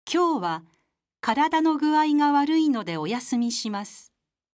今日は体の具合が悪いのでお休みします。